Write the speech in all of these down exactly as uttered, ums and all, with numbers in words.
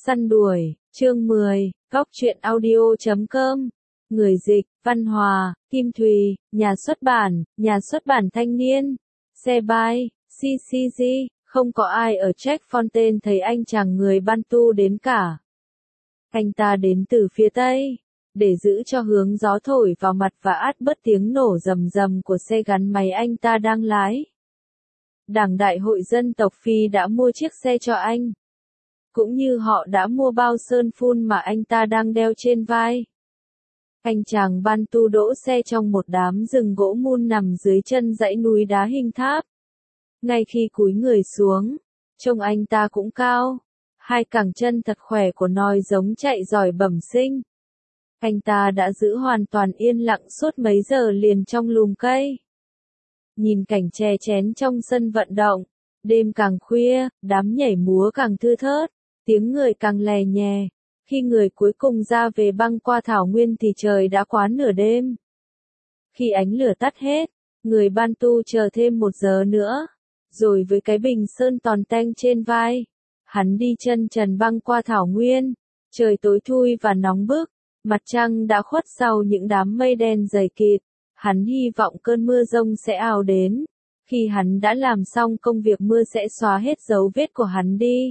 Săn đuổi, chương mười, góc truyện audio chấm com. Người dịch, Văn Hòa, Kim Thùy, nhà xuất bản, nhà xuất bản Thanh Niên. Xe bay, xê xê giê, không có ai ở Checkfontaine thấy anh chàng người Bantu đến cả. Anh ta đến từ phía Tây, để giữ cho hướng gió thổi vào mặt và át bớt tiếng nổ rầm rầm của xe gắn máy anh ta đang lái. Đảng Đại hội Dân tộc Phi đã mua chiếc xe cho anh. Cũng như họ đã mua bao sơn phun mà anh ta đang đeo trên vai. Anh chàng Bantu đỗ xe trong một đám rừng gỗ mun nằm dưới chân dãy núi đá hình tháp. Ngay khi cúi người xuống, trông anh ta cũng cao. Hai cẳng chân thật khỏe của nòi giống chạy giỏi bẩm sinh. Anh ta đã giữ hoàn toàn yên lặng suốt mấy giờ liền trong lùm cây. Nhìn cảnh chè chén trong sân vận động, đêm càng khuya, đám nhảy múa càng thưa thớt, tiếng người càng lè nhè. Khi người cuối cùng ra về băng qua thảo nguyên thì trời đã quá nửa đêm. Khi ánh lửa tắt hết, người Bantu chờ thêm một giờ nữa, rồi với cái bình sơn tòn teng trên vai, hắn đi chân trần băng qua thảo nguyên. Trời tối thui và nóng bức, mặt trăng đã khuất sau những đám mây đen dày kịt. Hắn hy vọng cơn mưa rông sẽ ào đến. Khi hắn đã làm xong công việc mưa sẽ xóa hết dấu vết của hắn đi.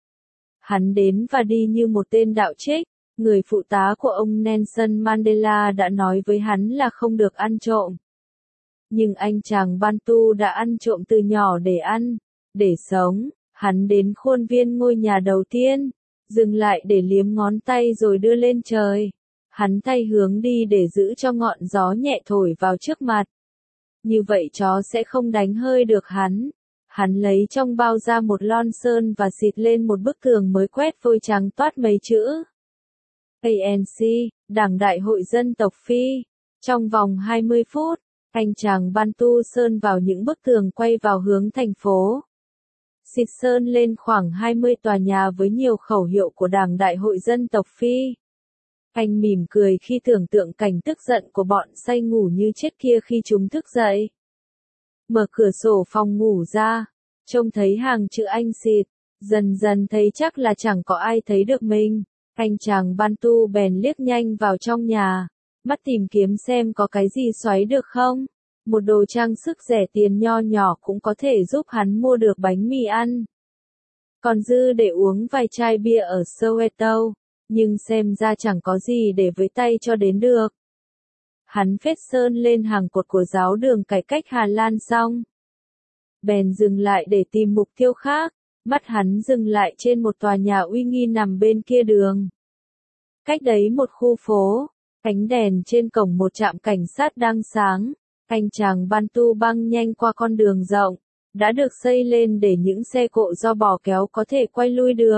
Hắn đến và đi như một tên đạo trích. Người phụ tá của ông Nelson Mandela đã nói với hắn là không được ăn trộm. Nhưng anh chàng Bantu đã ăn trộm từ nhỏ để ăn, để sống. Hắn đến khuôn viên ngôi nhà đầu tiên, dừng lại để liếm ngón tay rồi đưa lên trời. Hắn thay hướng đi để giữ cho ngọn gió nhẹ thổi vào trước mặt. Như vậy chó sẽ không đánh hơi được hắn. Hắn lấy trong bao ra một lon sơn và xịt lên một bức tường mới quét vôi trắng toát mấy chữ. a en xê, Đảng Đại hội Dân tộc Phi. Trong vòng hai mươi phút, anh chàng Bantu sơn vào những bức tường quay vào hướng thành phố. Xịt sơn lên khoảng hai mươi tòa nhà với nhiều khẩu hiệu của Đảng Đại hội Dân tộc Phi. Anh mỉm cười khi tưởng tượng cảnh tức giận của bọn say ngủ như chết kia khi chúng thức dậy. Mở cửa sổ phòng ngủ ra, trông thấy hàng chữ anh xịt, dần dần thấy chắc là chẳng có ai thấy được mình. Anh chàng Bantu bèn liếc nhanh vào trong nhà, mắt tìm kiếm xem có cái gì xoáy được không. Một đồ trang sức rẻ tiền nho nhỏ cũng có thể giúp hắn mua được bánh mì ăn. Còn dư để uống vài chai bia ở Soweto. Nhưng xem ra chẳng có gì để với tay cho đến được. Hắn phết sơn lên hàng cột của giáo đường cải cách Hà Lan xong. Bèn dừng lại để tìm mục tiêu khác. Mắt hắn dừng lại trên một tòa nhà uy nghi nằm bên kia đường. Cách đấy một khu phố, ánh đèn trên cổng một trạm cảnh sát đang sáng. Anh chàng Bantu băng nhanh qua con đường rộng, đã được xây lên để những xe cộ do bò kéo có thể quay lui được.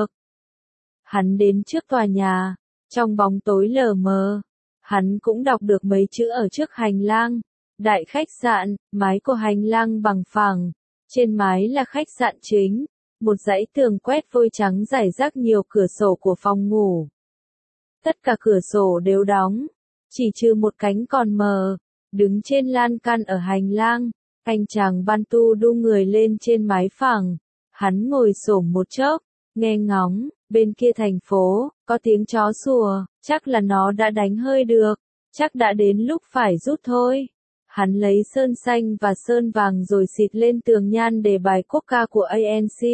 Hắn đến trước tòa nhà, trong bóng tối lờ mờ, hắn cũng đọc được mấy chữ ở trước hành lang. Đại khách sạn, mái của hành lang bằng phẳng, trên mái là khách sạn chính, một dãy tường quét vôi trắng rải rác nhiều cửa sổ của phòng ngủ. Tất cả cửa sổ đều đóng, chỉ trừ một cánh còn mờ, đứng trên lan can ở hành lang. Anh chàng Bantu đu người lên trên mái phẳng, hắn ngồi xổm một chốc, nghe ngóng. Bên kia thành phố, có tiếng chó sủa, chắc là nó đã đánh hơi được, chắc đã đến lúc phải rút thôi. Hắn lấy sơn xanh và sơn vàng rồi xịt lên tường nhan đề bài quốc ca của a en xê.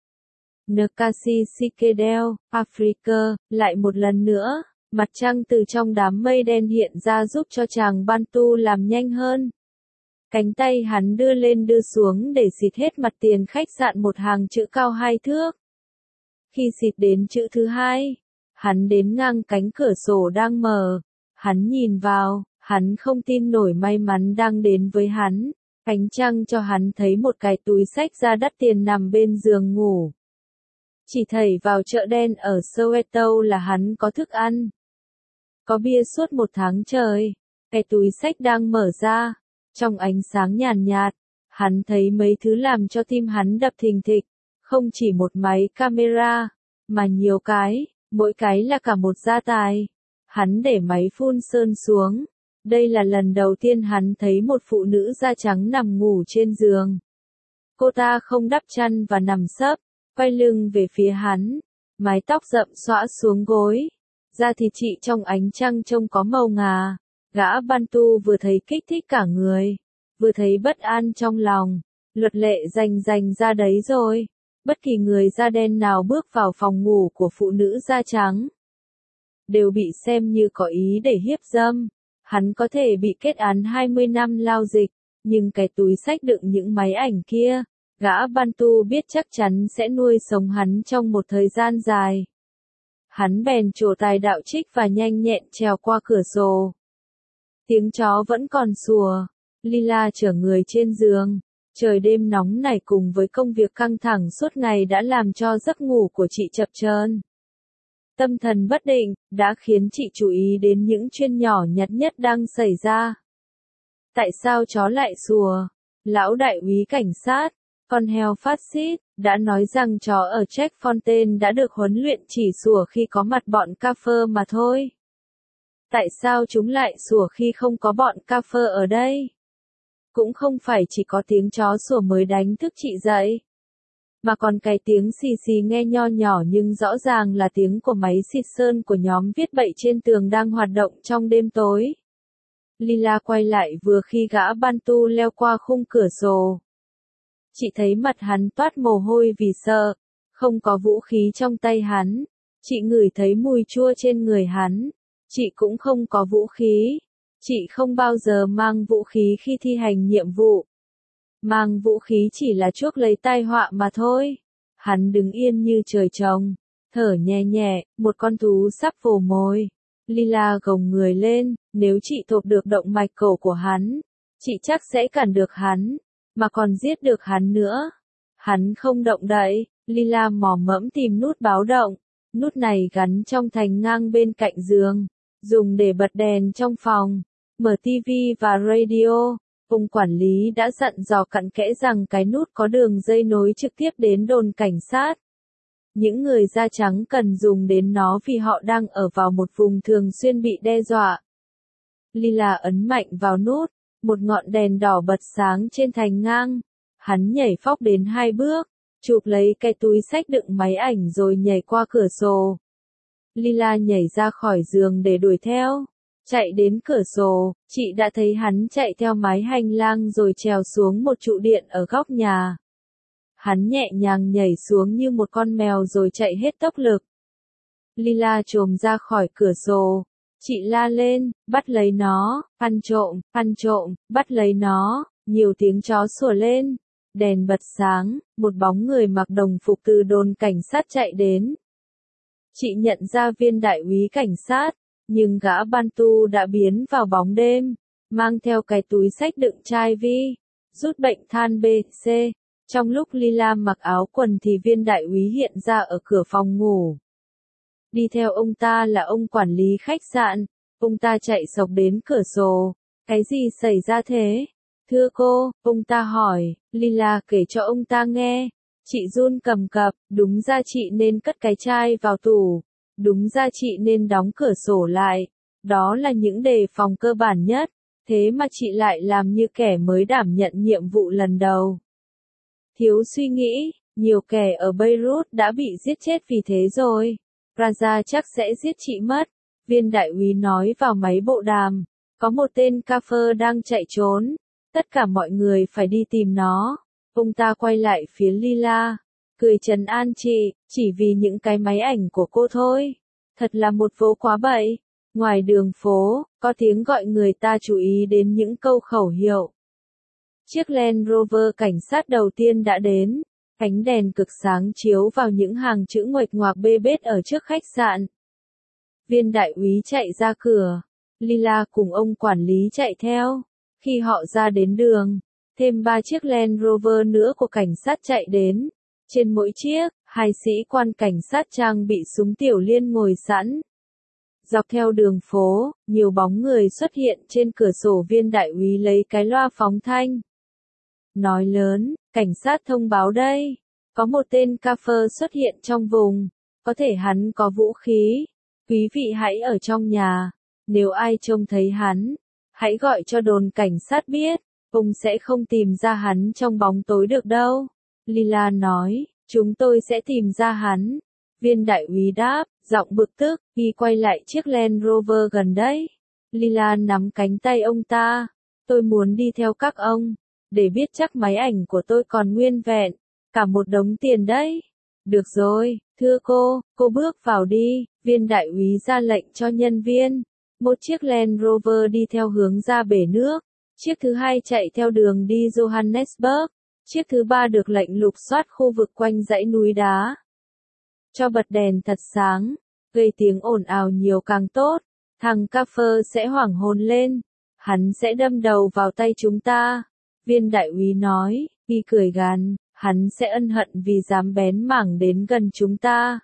Nkasi Sikedel, Africa, lại một lần nữa, mặt trăng từ trong đám mây đen hiện ra giúp cho chàng Bantu làm nhanh hơn. Cánh tay hắn đưa lên đưa xuống để xịt hết mặt tiền khách sạn một hàng chữ cao hai thước. Khi xịt đến chữ thứ hai, hắn đến ngang cánh cửa sổ đang mở. Hắn nhìn vào, hắn không tin nổi may mắn đang đến với hắn. Ánh trăng cho hắn thấy một cái túi xách da đắt tiền nằm bên giường ngủ. Chỉ thảy vào chợ đen ở Soweto là hắn có thức ăn. Có bia suốt một tháng trời. Cái túi xách đang mở ra. Trong ánh sáng nhàn nhạt, hắn thấy mấy thứ làm cho tim hắn đập thình thịch. Không chỉ một máy camera, mà nhiều cái, mỗi cái là cả một gia tài. Hắn để máy phun sơn xuống. Đây là lần đầu tiên hắn thấy một phụ nữ da trắng nằm ngủ trên giường. Cô ta không đắp chăn và nằm sấp, quay lưng về phía hắn. mái tóc rậm xõa xuống gối, da thịt chị trong ánh trăng trông có màu ngà. Gã Bantu vừa thấy kích thích cả người, vừa thấy bất an trong lòng. Luật lệ rành rành ra đấy rồi. Bất kỳ người da đen nào bước vào phòng ngủ của phụ nữ da trắng đều bị xem như có ý để hiếp dâm. Hắn có thể bị kết án hai mươi năm lao dịch, nhưng cái túi xách đựng những máy ảnh kia, gã Bantu biết chắc chắn sẽ nuôi sống hắn trong một thời gian dài. Hắn bèn trổ tài đạo trích và nhanh nhẹn trèo qua cửa sổ. Tiếng chó vẫn còn sủa. Lila chở người trên giường. Trời đêm nóng này cùng với công việc căng thẳng suốt ngày đã làm cho giấc ngủ của chị chập chờn. Tâm thần bất định, đã khiến chị chú ý đến những chuyện nhỏ nhặt nhất đang xảy ra. Tại sao chó lại sủa? Lão đại úy cảnh sát, con heo phát xít, đã nói rằng chó ở Checkfontaine đã được huấn luyện chỉ sủa khi có mặt bọn Caffer mà thôi. Tại sao chúng lại sủa khi không có bọn Caffer ở đây? Cũng không phải chỉ có tiếng chó sủa mới đánh thức chị dậy, mà còn cái tiếng xì xì nghe nho nhỏ nhưng rõ ràng là tiếng của máy xịt sơn của nhóm viết bậy trên tường đang hoạt động trong đêm tối. Lila quay lại vừa khi gã Bantu leo qua khung cửa sổ. Chị thấy mặt hắn toát mồ hôi vì sợ, không có vũ khí trong tay hắn. Chị ngửi thấy mùi chua trên người hắn. Chị cũng không có vũ khí. Chị không bao giờ mang vũ khí khi thi hành nhiệm vụ. Mang vũ khí chỉ là chuốc lấy tai họa mà thôi. Hắn đứng yên như trời trồng, thở nhẹ nhẹ, một con thú sắp vồ mồi. Lila gồng người lên, nếu chị thộp được động mạch cổ của hắn, chị chắc sẽ cản được hắn, mà còn giết được hắn nữa. Hắn không động đậy, Lila mò mẫm tìm nút báo động. Nút này gắn trong thành ngang bên cạnh giường, dùng để bật đèn trong phòng, mở tivi và radio. Ông quản lý đã dặn dò cặn kẽ rằng cái nút có đường dây nối trực tiếp đến đồn cảnh sát. Những người da trắng cần dùng đến nó vì họ đang ở vào một vùng thường xuyên bị đe dọa. Lila ấn mạnh vào nút, một ngọn đèn đỏ bật sáng trên thành ngang. Hắn nhảy phóc đến hai bước, chụp lấy cái túi xách đựng máy ảnh rồi nhảy qua cửa sổ. Lila nhảy ra khỏi giường để đuổi theo. Chạy đến cửa sổ, chị đã thấy hắn chạy theo mái hành lang rồi trèo xuống một trụ điện ở góc nhà. Hắn nhẹ nhàng nhảy xuống như một con mèo rồi chạy hết tốc lực. Lila chồm ra khỏi cửa sổ. Chị la lên, bắt lấy nó, ăn trộm, ăn trộm, bắt lấy nó. Nhiều tiếng chó sủa lên. Đèn bật sáng, một bóng người mặc đồng phục từ đồn cảnh sát chạy đến. Chị nhận ra viên đại úy cảnh sát, nhưng gã Bantu đã biến vào bóng đêm, mang theo cái túi xách đựng chai vi, rút bệnh than bê xê. Trong lúc Lila mặc áo quần thì viên đại úy hiện ra ở cửa phòng ngủ. Đi theo ông ta là ông quản lý khách sạn, ông ta chạy xộc đến cửa sổ. Cái gì xảy ra thế? Thưa cô, ông ta hỏi. Lila kể cho ông ta nghe. Chị run cầm cập, đúng ra chị nên cất cái chai vào tủ. Đúng ra chị nên đóng cửa sổ lại. Đó là những đề phòng cơ bản nhất. Thế mà chị lại làm như kẻ mới đảm nhận nhiệm vụ lần đầu. Thiếu suy nghĩ, nhiều kẻ ở Beirut đã bị giết chết vì thế rồi. Raja chắc sẽ giết chị mất. Viên đại úy nói vào máy bộ đàm. Có một tên Kafir đang chạy trốn. Tất cả mọi người phải đi tìm nó. Ông ta quay lại phía Lila, cười trấn an chị, chỉ vì những cái máy ảnh của cô thôi. Thật là một vố quá bậy. Ngoài đường phố, có tiếng gọi người ta chú ý đến những câu khẩu hiệu. Chiếc Land Rover cảnh sát đầu tiên đã đến. Ánh đèn cực sáng chiếu vào những hàng chữ nguệch ngoạc bê bết ở trước khách sạn. Viên đại úy chạy ra cửa. Lila cùng ông quản lý chạy theo. Khi họ ra đến đường, thêm ba chiếc Land Rover nữa của cảnh sát chạy đến. Trên mỗi chiếc, hai sĩ quan cảnh sát trang bị súng tiểu liên ngồi sẵn. Dọc theo đường phố, nhiều bóng người xuất hiện trên cửa sổ. Viên đại úy lấy cái loa phóng thanh. Nói lớn, cảnh sát thông báo đây. Có một tên Kafir xuất hiện trong vùng. Có thể hắn có vũ khí. Quý vị hãy ở trong nhà. Nếu ai trông thấy hắn, hãy gọi cho đồn cảnh sát biết. Ông sẽ không tìm ra hắn trong bóng tối được đâu. Lila nói, chúng tôi sẽ tìm ra hắn. Viên đại úy đáp, giọng bực tức, y quay lại chiếc Land Rover gần đấy. Lila nắm cánh tay ông ta. Tôi muốn đi theo các ông, để biết chắc máy ảnh của tôi còn nguyên vẹn. Cả một đống tiền đấy. Được rồi, thưa cô, cô bước vào đi. Viên đại úy ra lệnh cho nhân viên. Một chiếc Land Rover đi theo hướng ra bể nước. Chiếc thứ hai chạy theo đường đi Johannesburg. Chiếc thứ ba được lệnh lục soát khu vực quanh dãy núi đá. Cho bật đèn thật sáng, gây tiếng ồn ào nhiều càng tốt. Thằng Caffer sẽ hoảng hồn lên. Hắn sẽ đâm đầu vào tay chúng ta. Viên đại úy nói, y cười gằn, hắn sẽ ân hận vì dám bén mảng đến gần chúng ta.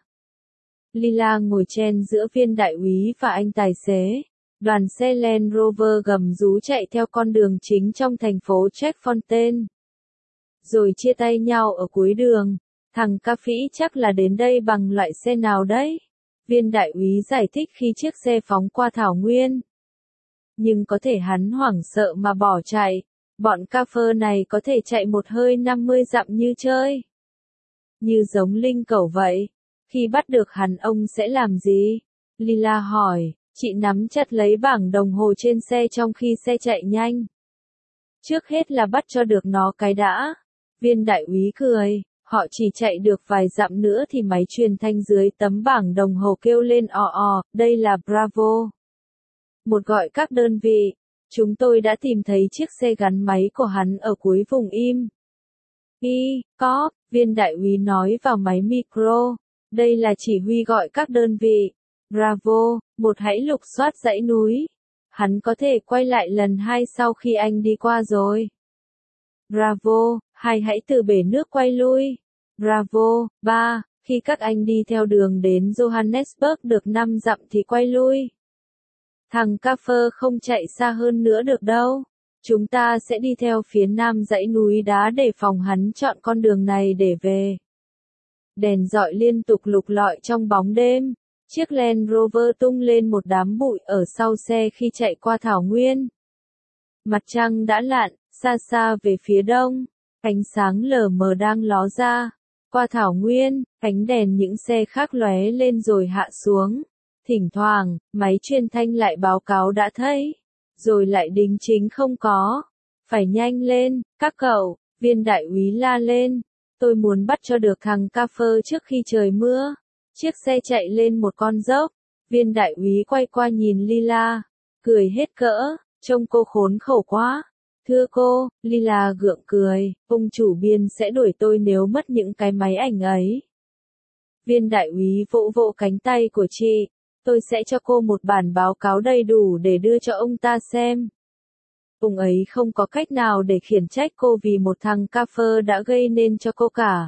Lila ngồi chen giữa viên đại úy và anh tài xế. Đoàn xe Land Rover gầm rú chạy theo con đường chính trong thành phố Checkfontaine. Rồi chia tay nhau ở cuối đường. Thằng ca phĩ chắc là đến đây bằng loại xe nào đấy? Viên đại úy giải thích khi chiếc xe phóng qua thảo nguyên. Nhưng có thể hắn hoảng sợ mà bỏ chạy. Bọn ca phơ này có thể chạy một hơi năm mươi dặm như chơi. Như giống linh cẩu vậy. Khi bắt được hắn ông sẽ làm gì? Lila hỏi, chị nắm chặt lấy bảng đồng hồ trên xe trong khi xe chạy nhanh. Trước hết là bắt cho được nó cái đã. Viên đại úy cười, họ chỉ chạy được vài dặm nữa thì máy truyền thanh dưới tấm bảng đồng hồ kêu lên ò ò, đây là Bravo. Một gọi các đơn vị, chúng tôi đã tìm thấy chiếc xe gắn máy của hắn ở cuối vùng im. Y, có, viên đại úy nói vào máy micro, đây là chỉ huy gọi các đơn vị. Bravo, một hãy lục soát dãy núi. Hắn có thể quay lại lần hai sau khi anh đi qua rồi. Bravo, hai hãy từ bể nước quay lui. Bravo, ba, khi các anh đi theo đường đến Johannesburg được năm dặm thì quay lui. Thằng Caffer không chạy xa hơn nữa được đâu. Chúng ta sẽ đi theo phía nam dãy núi đá để phòng hắn chọn con đường này để về. Đèn dọi liên tục lục lọi trong bóng đêm. Chiếc Land Rover tung lên một đám bụi ở sau xe khi chạy qua thảo nguyên. Mặt trăng đã lặn, xa xa về phía đông. Ánh sáng lờ mờ đang ló ra. Qua thảo nguyên, ánh đèn những xe khác lóe lên rồi hạ xuống. Thỉnh thoảng, máy truyền thanh lại báo cáo đã thấy. Rồi lại đính chính không có. Phải nhanh lên, các cậu, viên đại úy la lên. Tôi muốn bắt cho được thằng Caffer trước khi trời mưa. Chiếc xe chạy lên một con dốc. Viên đại úy quay qua nhìn Lila. Cười hết cỡ, trông cô khốn khổ quá. Thưa cô, Lila gượng cười, ông chủ biên sẽ đuổi tôi nếu mất những cái máy ảnh ấy. Viên đại úy vỗ vỗ cánh tay của chị. Tôi sẽ cho cô một bản báo cáo đầy đủ để đưa cho ông ta xem. Ông ấy không có cách nào để khiển trách cô vì một thằng Caffer đã gây nên cho cô cả.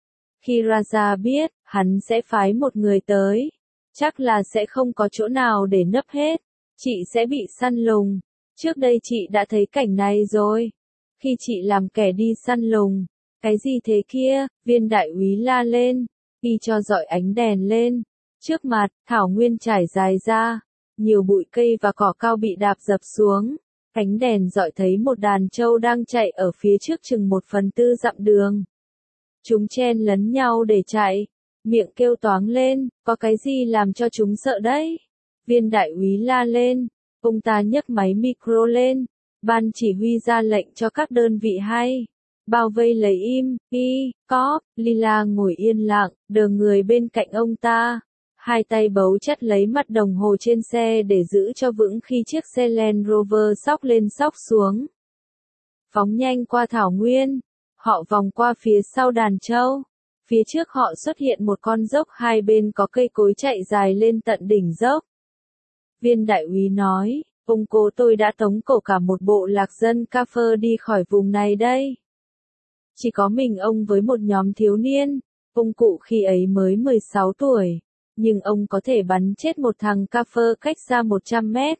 Khi Raja biết, hắn sẽ phái một người tới. Chắc là sẽ không có chỗ nào để nấp hết. Chị sẽ bị săn lùng. Trước đây chị đã thấy cảnh này rồi. Khi chị làm kẻ đi săn lùng. Cái gì thế kia? Viên đại úy la lên. Y cho dọi ánh đèn lên. Trước mặt, thảo nguyên trải dài ra. Nhiều bụi cây và cỏ cao bị đạp dập xuống. Ánh đèn dọi thấy một đàn trâu đang chạy ở phía trước chừng một phần tư dặm đường. Chúng chen lấn nhau để chạy. Miệng kêu toáng lên, có cái gì làm cho chúng sợ đấy? Viên đại úy la lên. Ông ta nhấc máy micro lên. Ban chỉ huy ra lệnh cho các đơn vị hay. Bao vây lấy im, y, có, Lila ngồi yên lặng, đờ người bên cạnh ông ta. Hai tay bấu chặt lấy mặt đồng hồ trên xe để giữ cho vững khi chiếc xe Land Rover xóc lên xóc xuống. Phóng nhanh qua thảo nguyên. Họ vòng qua phía sau đàn trâu. Phía trước họ xuất hiện một con dốc hai bên có cây cối chạy dài lên tận đỉnh dốc. Viên đại úy nói, ông cố tôi đã tống cổ cả một bộ lạc dân Caffer đi khỏi vùng này đây. Chỉ có mình ông với một nhóm thiếu niên. Ông cụ khi ấy mới mười sáu tuổi. Nhưng ông có thể bắn chết một thằng Caffer cách xa một trăm mét.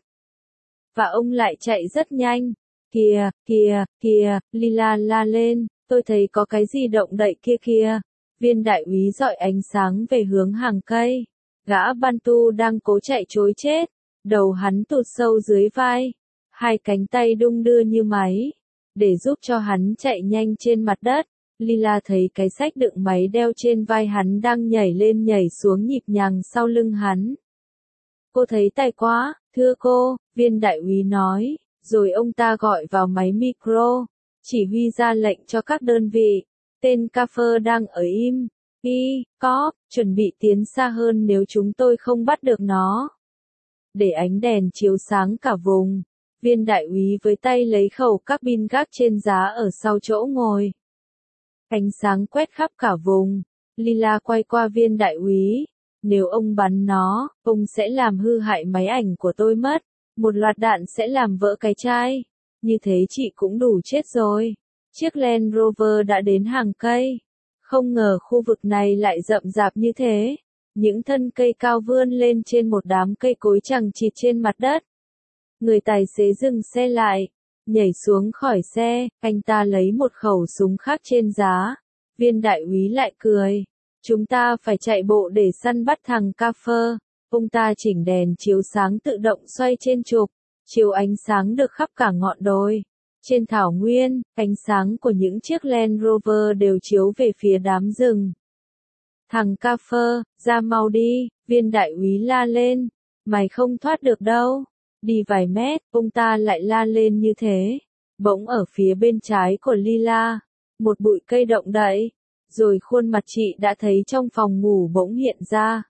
Và ông lại chạy rất nhanh. Kìa, kìa, kìa, Lila la lên, tôi thấy có cái gì động đậy kia kìa. Viên đại úy dọi ánh sáng về hướng hàng cây. Gã Bantu đang cố chạy trối chết. Đầu hắn tụt sâu dưới vai. Hai cánh tay đung đưa như máy. Để giúp cho hắn chạy nhanh trên mặt đất. Lila thấy cái xách đựng máy đeo trên vai hắn đang nhảy lên nhảy xuống nhịp nhàng sau lưng hắn. Cô thấy tài quá, thưa cô, viên đại úy nói, rồi ông ta gọi vào máy micro, chỉ huy ra lệnh cho các đơn vị. Tên Kaffer đang ở im, y, cóp, chuẩn bị tiến xa hơn nếu chúng tôi không bắt được nó. Để ánh đèn chiếu sáng cả vùng, viên đại úy với tay lấy khẩu các pin gác trên giá ở sau chỗ ngồi. Ánh sáng quét khắp cả vùng. Lila quay qua viên đại úy. Nếu ông bắn nó, ông sẽ làm hư hại máy ảnh của tôi mất. Một loạt đạn sẽ làm vỡ cái chai. Như thế chị cũng đủ chết rồi. Chiếc Land Rover đã đến hàng cây. Không ngờ khu vực này lại rậm rạp như thế. Những thân cây cao vươn lên trên một đám cây cối chằng chịt trên mặt đất. Người tài xế dừng xe lại. Nhảy xuống khỏi xe, anh ta lấy một khẩu súng khác trên giá. Viên đại úy lại cười. Chúng ta phải chạy bộ để săn bắt thằng Kaffer. Ông ta chỉnh đèn chiếu sáng tự động xoay trên trục. Chiếu ánh sáng được khắp cả ngọn đồi. Trên thảo nguyên, ánh sáng của những chiếc Land Rover đều chiếu về phía đám rừng. Thằng Kaffer, ra mau đi, viên đại úy la lên. Mày không thoát được đâu. Đi vài mét, ông ta lại la lên như thế. Bỗng ở phía bên trái của Lila, một bụi cây động đậy, rồi khuôn mặt chị đã thấy trong phòng ngủ bỗng hiện ra.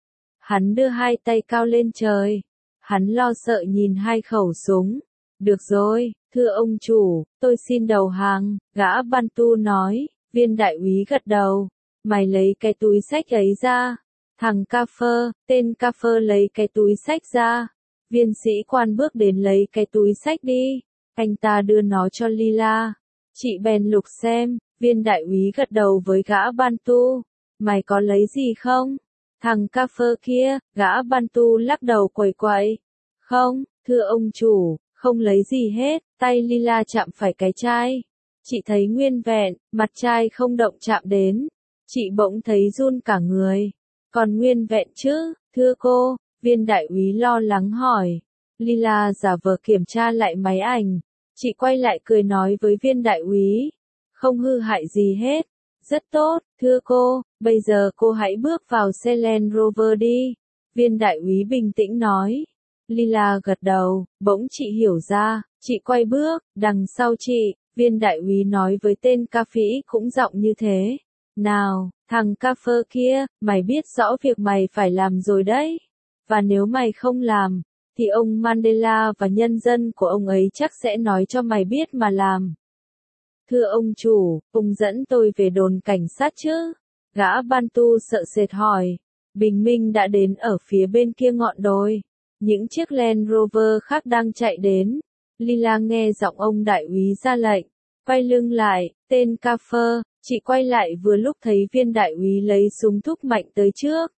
Hắn đưa hai tay cao lên trời. Hắn lo sợ nhìn hai khẩu súng. Được rồi, thưa ông chủ, tôi xin đầu hàng, gã Bantu nói. Viên đại úy gật đầu. Mày lấy cái túi xách ấy ra. Thằng Kaffer, tên Kaffer lấy cái túi xách ra. Viên sĩ quan bước đến lấy cái túi xách đi. Anh ta đưa nó cho Lila. Chị bèn lục xem. Viên đại úy gật đầu với gã Bantu. Mày có lấy gì không? Thằng Kaffer kia, gã Bantu lắc đầu quẩy quẩy. Không, thưa ông chủ, không lấy gì hết. Tay Lila chạm phải cái chai. Chị thấy nguyên vẹn, mặt chai không động chạm đến. Chị bỗng thấy run cả người. Còn nguyên vẹn chứ, thưa cô? Viên đại úy lo lắng hỏi. Lila giả vờ kiểm tra lại máy ảnh. Chị quay lại cười nói với viên đại úy. Không hư hại gì hết. Rất tốt, thưa cô, bây giờ cô hãy bước vào xe Land Rover đi. Viên đại úy bình tĩnh nói. Lila gật đầu, bỗng chị hiểu ra, chị quay bước, đằng sau chị, viên đại úy nói với tên ca phĩ cũng giọng như thế. Nào, thằng Kaffer kia, mày biết rõ việc mày phải làm rồi đấy. Và nếu mày không làm, thì ông Mandela và nhân dân của ông ấy chắc sẽ nói cho mày biết mà làm. Thưa ông chủ, ông dẫn tôi về đồn cảnh sát chứ? Gã Bantu sợ sệt hỏi. Bình minh đã đến ở phía bên kia ngọn đồi. Những chiếc Land Rover khác đang chạy đến. Lila nghe giọng ông đại úy ra lệnh. Quay lưng lại, tên Kaffer, chị quay lại vừa lúc thấy viên đại úy lấy súng thúc mạnh tới trước.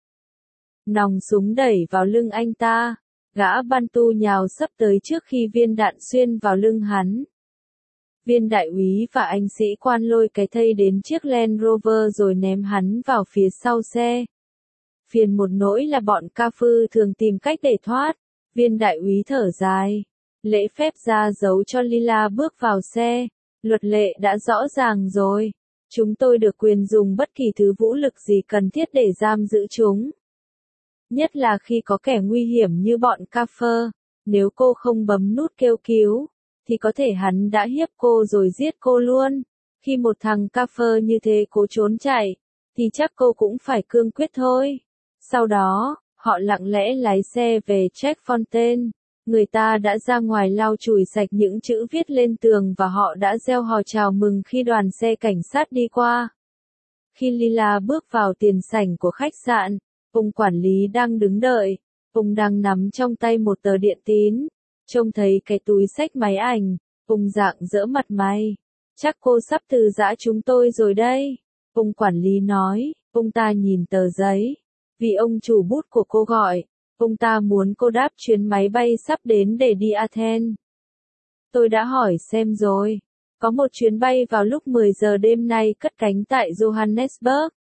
Nòng súng đẩy vào lưng anh ta. Gã Bantu nhào sấp tới trước khi viên đạn xuyên vào lưng hắn. Viên đại úy và anh sĩ quan lôi cái thây đến chiếc Land Rover rồi ném hắn vào phía sau xe. Phiền một nỗi là bọn Kafir thường tìm cách để thoát. Viên đại úy thở dài. Lễ phép ra dấu cho Lila bước vào xe. Luật lệ đã rõ ràng rồi. Chúng tôi được quyền dùng bất kỳ thứ vũ lực gì cần thiết để giam giữ chúng. Nhất là khi có kẻ nguy hiểm như bọn Kafir. Nếu cô không bấm nút kêu cứu, thì có thể hắn đã hiếp cô rồi giết cô luôn. Khi một thằng Kafir như thế cố trốn chạy, thì chắc cô cũng phải cương quyết thôi. Sau đó, họ lặng lẽ lái xe về Checkfontaine. Người ta đã ra ngoài lau chùi sạch những chữ viết lên tường và họ đã reo hò chào mừng khi đoàn xe cảnh sát đi qua. Khi Lila bước vào tiền sảnh của khách sạn, ông quản lý đang đứng đợi. Ông đang nắm trong tay một tờ điện tín. Trông thấy cái túi xách máy ảnh, ông rạng rỡ mặt mày. Chắc cô sắp từ giã chúng tôi rồi đây. Ông quản lý nói, ông ta nhìn tờ giấy. Vì ông chủ bút của cô gọi, ông ta muốn cô đáp chuyến máy bay sắp đến để đi Athens. Tôi đã hỏi xem rồi. Có một chuyến bay vào lúc mười giờ đêm nay cất cánh tại Johannesburg.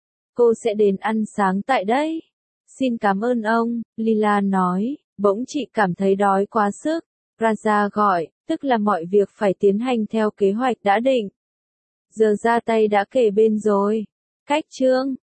Cô sẽ đến ăn sáng tại đây. Xin cảm ơn ông, Lila nói. Bỗng chị cảm thấy đói quá sức. Raja gọi, tức là mọi việc phải tiến hành theo kế hoạch đã định. giờ ra tay đã kề bên rồi. Khách trương,